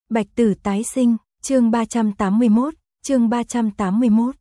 Bạch Tử tái sinh, chương 381, chương 381.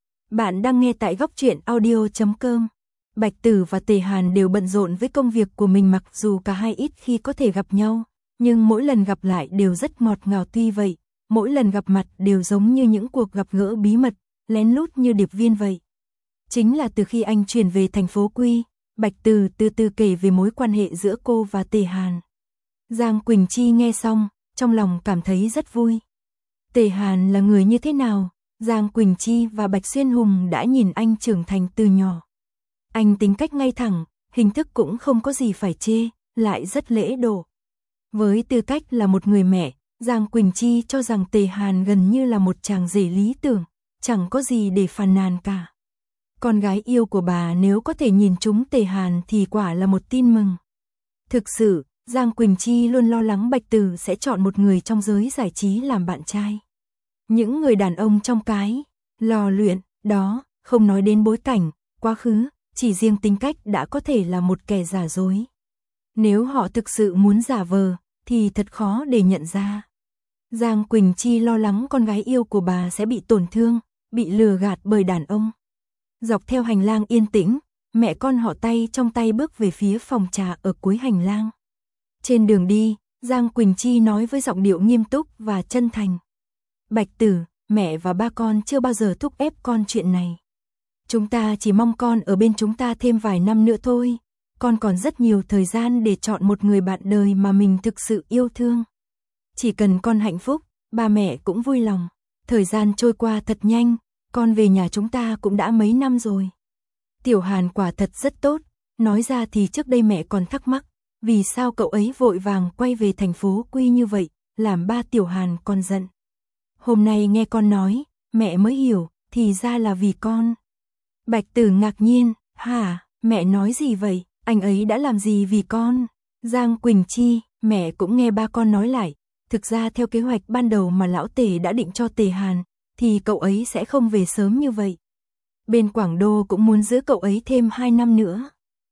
Bạn đang nghe tại góc truyện audio.com. Bạch Tử và Tề Hàn đều bận rộn với công việc của mình, mặc dù cả hai ít khi có thể gặp nhau, nhưng mỗi lần gặp lại đều rất ngọt ngào. Tuy vậy, mỗi lần gặp mặt đều giống như những cuộc gặp gỡ bí mật, lén lút như điệp viên vậy. Chính là từ khi anh chuyển về thành phố Quy, Bạch Tử từ từ kể về mối quan hệ giữa cô và Tề Hàn. Giang Quỳnh Chi nghe xong, trong lòng cảm thấy rất vui. Tề Hàn là người như thế nào? Giang Quỳnh Chi và Bạch Xuyên Hùng đã nhìn anh trưởng thành từ nhỏ. Anh tính cách ngay thẳng, hình thức cũng không có gì phải chê, lại rất lễ độ. Với tư cách là một người mẹ, Giang Quỳnh Chi cho rằng Tề Hàn gần như là một chàng rể lý tưởng, chẳng có gì để phàn nàn cả. Con gái yêu của bà nếu có thể nhìn trúng Tề Hàn thì quả là một tin mừng. Thực sự, Giang Quỳnh Chi luôn lo lắng Bạch Tử sẽ chọn một người trong giới giải trí làm bạn trai. Những người đàn ông trong cái lò luyện đó, không nói đến bối cảnh, quá khứ, chỉ riêng tính cách đã có thể là một kẻ giả dối. Nếu họ thực sự muốn giả vờ, thì thật khó để nhận ra. Giang Quỳnh Chi lo lắng con gái yêu của bà sẽ bị tổn thương, bị lừa gạt bởi đàn ông. Dọc theo hành lang yên tĩnh, mẹ con họ tay trong tay bước về phía phòng trà ở cuối hành lang. Trên đường đi, Giang Quỳnh Chi nói với giọng điệu nghiêm túc và chân thành. Bạch Tử, mẹ và ba con chưa bao giờ thúc ép con chuyện này. Chúng ta chỉ mong con ở bên chúng ta thêm vài năm nữa thôi. Con còn rất nhiều thời gian để chọn một người bạn đời mà mình thực sự yêu thương. Chỉ cần con hạnh phúc, ba mẹ cũng vui lòng. Thời gian trôi qua thật nhanh, con về nhà chúng ta cũng đã mấy năm rồi. Tiểu Hàn quả thật rất tốt, nói ra thì trước đây mẹ còn thắc mắc. Vì sao cậu ấy vội vàng quay về thành phố Quy như vậy, làm ba Tiểu Hàn còn giận. Hôm nay nghe con nói, mẹ mới hiểu, thì ra là vì con. Bạch Tử ngạc nhiên, hả, mẹ nói gì vậy, anh ấy đã làm gì vì con? Giang Quỳnh Chi, mẹ cũng nghe ba con nói lại, thực ra theo kế hoạch ban đầu mà lão Tề đã định cho Tề Hàn, thì cậu ấy sẽ không về sớm như vậy. Bên Quảng Đô cũng muốn giữ cậu ấy thêm 2 năm nữa.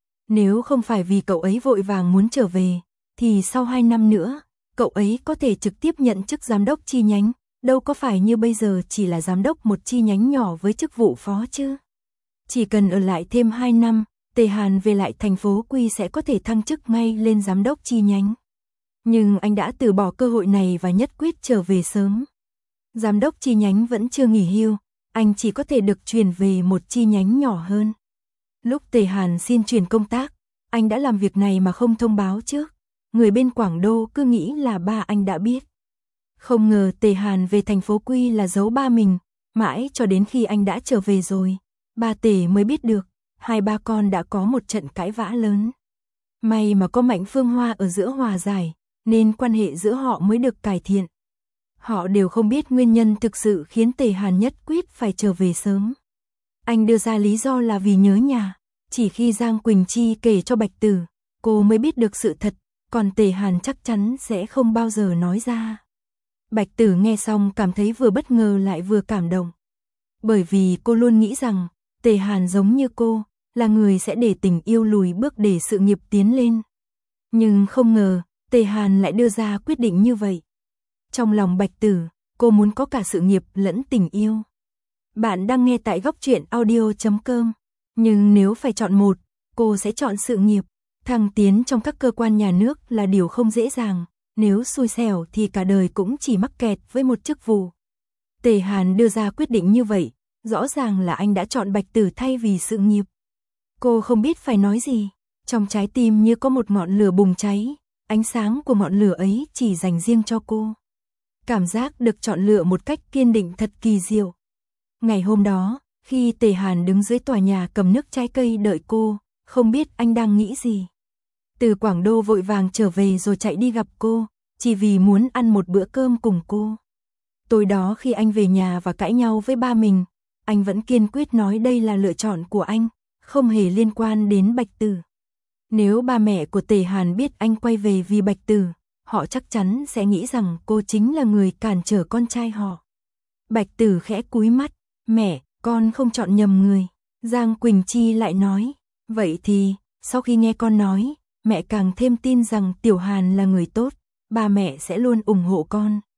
Nếu không phải vì cậu ấy vội vàng muốn trở về, thì sau 2 năm nữa, cậu ấy có thể trực tiếp nhận chức giám đốc chi nhánh, đâu có phải như bây giờ chỉ là giám đốc một chi nhánh nhỏ với chức vụ phó chứ. Chỉ cần ở lại thêm 2 năm, Tề Hàn về lại thành phố Quy sẽ có thể thăng chức ngay lên giám đốc chi nhánh. Nhưng anh đã từ bỏ cơ hội này và nhất quyết trở về sớm. Giám đốc chi nhánh vẫn chưa nghỉ hưu, anh chỉ có thể được chuyển về một chi nhánh nhỏ hơn. Lúc Tề Hàn xin chuyển công tác, anh đã làm việc này mà không thông báo trước. Người bên Quảng Đô cứ nghĩ là ba anh đã biết. Không ngờ Tề Hàn về thành phố Quy là giấu ba mình, mãi cho đến khi anh đã trở về rồi, ba Tề mới biết được, hai ba con đã có một trận cãi vã lớn. May mà có Mạnh Phương Hoa ở giữa hòa giải, nên quan hệ giữa họ mới được cải thiện. Họ đều không biết nguyên nhân thực sự khiến Tề Hàn nhất quyết phải trở về sớm. Anh đưa ra lý do là vì nhớ nhà, chỉ khi Giang Quỳnh Chi kể cho Bạch Tử, cô mới biết được sự thật, còn Tề Hàn chắc chắn sẽ không bao giờ nói ra. Bạch Tử nghe xong cảm thấy vừa bất ngờ lại vừa cảm động. Bởi vì cô luôn nghĩ rằng, Tề Hàn giống như cô, là người sẽ để tình yêu lùi bước để sự nghiệp tiến lên. Nhưng không ngờ, Tề Hàn lại đưa ra quyết định như vậy. Trong lòng Bạch Tử, cô muốn có cả sự nghiệp lẫn tình yêu. Bạn đang nghe tại góc truyện audio.com. Nhưng nếu phải chọn một, cô sẽ chọn sự nghiệp. Thăng tiến trong các cơ quan nhà nước là điều không dễ dàng. Nếu xui xẻo thì cả đời cũng chỉ mắc kẹt với một chức vụ. Tề Hàn đưa ra quyết định như vậy, rõ ràng là anh đã chọn Bạch Tử thay vì sự nghiệp. Cô không biết phải nói gì. Trong trái tim như có một ngọn lửa bùng cháy. Ánh sáng của ngọn lửa ấy chỉ dành riêng cho cô. Cảm giác được chọn lựa một cách kiên định thật kỳ diệu. Ngày hôm đó, khi Tề Hàn đứng dưới tòa nhà cầm nước trái cây đợi cô, không biết anh đang nghĩ gì. Từ Quảng Đô vội vàng trở về rồi chạy đi gặp cô, chỉ vì muốn ăn một bữa cơm cùng cô. Tối đó khi anh về nhà và cãi nhau với ba mình, anh vẫn kiên quyết nói đây là lựa chọn của anh, không hề liên quan đến Bạch Tử. Nếu ba mẹ của Tề Hàn biết anh quay về vì Bạch Tử, họ chắc chắn sẽ nghĩ rằng cô chính là người cản trở con trai họ. Bạch Tử khẽ cúi mắt, mẹ, con không chọn nhầm người. Giang Quỳnh Chi lại nói, vậy thì, sau khi nghe con nói, mẹ càng thêm tin rằng Tiểu Hàn là người tốt, ba mẹ sẽ luôn ủng hộ con.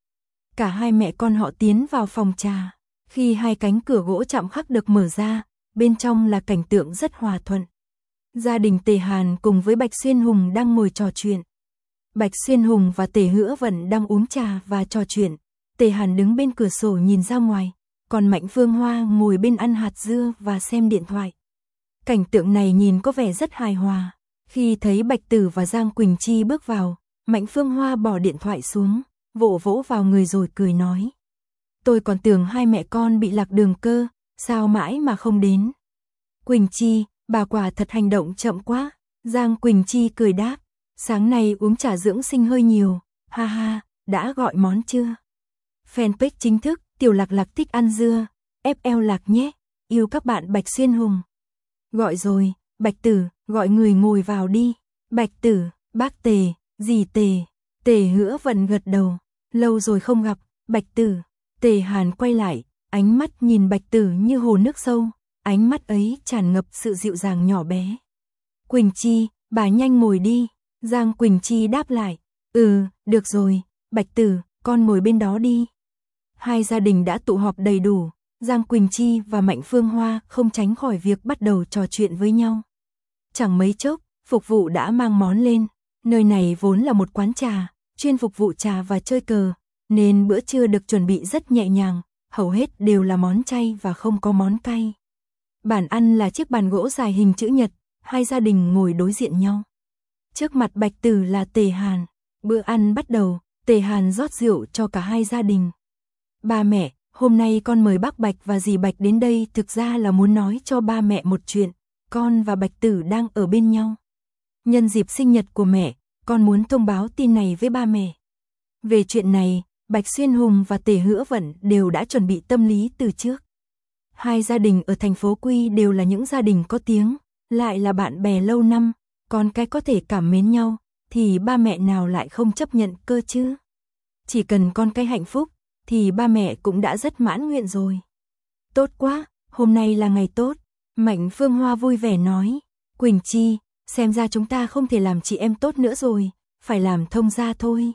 Cả hai mẹ con họ tiến vào phòng trà. Khi hai cánh cửa gỗ chạm khắc được mở ra, bên trong là cảnh tượng rất hòa thuận. Gia đình Tề Hàn cùng với Bạch Xuyên Hùng đang ngồi trò chuyện. Bạch Xuyên Hùng và Tề Hữu Vận đang uống trà và trò chuyện. Tề Hàn đứng bên cửa sổ nhìn ra ngoài, còn Mạnh Phương Hoa ngồi bên ăn hạt dưa và xem điện thoại. Cảnh tượng này nhìn có vẻ rất hài hòa. Khi thấy Bạch Tử và Giang Quỳnh Chi bước vào, Mạnh Phương Hoa bỏ điện thoại xuống, vỗ vỗ vào người rồi cười nói. Tôi còn tưởng hai mẹ con bị lạc đường cơ, sao mãi mà không đến. Quỳnh Chi, bà quả thật hành động chậm quá. Giang Quỳnh Chi cười đáp, sáng nay uống trà dưỡng sinh hơi nhiều, ha ha, đã gọi món chưa? Fanpage chính thức, Tiểu Lạc Lạc thích ăn dưa, FL Lạc nhé, yêu các bạn. Bạch Xuyên Hùng. Gọi rồi, Bạch Tử, gọi người ngồi vào đi. Bạch Tử, bác Tề, dì Tề. Tề Hữu Vận gật đầu, lâu rồi không gặp, Bạch Tử. Tề Hàn quay lại, ánh mắt nhìn Bạch Tử như hồ nước sâu, ánh mắt ấy tràn ngập sự dịu dàng nhỏ bé. Quỳnh Chi, bà nhanh ngồi đi. Giang Quỳnh Chi đáp lại, được rồi, Bạch Tử, con ngồi bên đó đi. Hai gia đình đã tụ họp đầy đủ, Giang Quỳnh Chi và Mạnh Phương Hoa không tránh khỏi việc bắt đầu trò chuyện với nhau. Chẳng mấy chốc, phục vụ đã mang món lên, nơi này vốn là một quán trà, chuyên phục vụ trà và chơi cờ, nên bữa trưa được chuẩn bị rất nhẹ nhàng, hầu hết đều là món chay và không có món cay. Bàn ăn là chiếc bàn gỗ dài hình chữ nhật, hai gia đình ngồi đối diện nhau. Trước mặt Bạch Tử là Tề Hàn, bữa ăn bắt đầu, Tề Hàn rót rượu cho cả hai gia đình. Ba mẹ, hôm nay con mời bác Bạch và dì Bạch đến đây thực ra là muốn nói cho ba mẹ một chuyện, con và Bạch Tử đang ở bên nhau. Nhân dịp sinh nhật của mẹ, con muốn thông báo tin này với ba mẹ. Về chuyện này, Bạch Xuyên Hùng và Tề Hữu Vận đều đã chuẩn bị tâm lý từ trước. Hai gia đình ở thành phố Quy đều là những gia đình có tiếng, lại là bạn bè lâu năm, con cái có thể cảm mến nhau, thì ba mẹ nào lại không chấp nhận cơ chứ. Chỉ cần con cái hạnh phúc, thì ba mẹ cũng đã rất mãn nguyện rồi. Tốt quá, hôm nay là ngày tốt. Mạnh Phương Hoa vui vẻ nói, Quỳnh Chi, xem ra chúng ta không thể làm chị em tốt nữa rồi, phải làm thông gia thôi.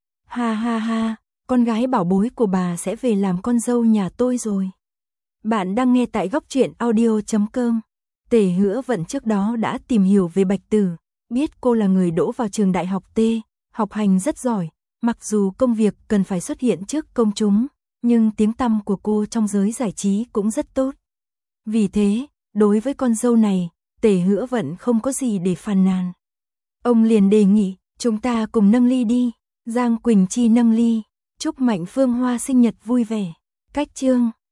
Ha ha ha, con gái bảo bối của bà sẽ về làm con dâu nhà tôi rồi. Bạn đang nghe tại Góc Truyện Audio.com. Tề Hữu Vận trước đó đã tìm hiểu về Bạch Tử, biết cô là người đỗ vào trường đại học T, học hành rất giỏi, mặc dù công việc cần phải xuất hiện trước công chúng, nhưng tiếng tăm của cô trong giới giải trí cũng rất tốt. Vì thế, đối với con dâu này, Tề Hữu Vận không có gì để phàn nàn. Ông liền đề nghị, chúng ta cùng nâng ly đi. Giang Quỳnh Chi nâng ly, chúc Mạnh Phương Hoa sinh nhật vui vẻ. Cách chương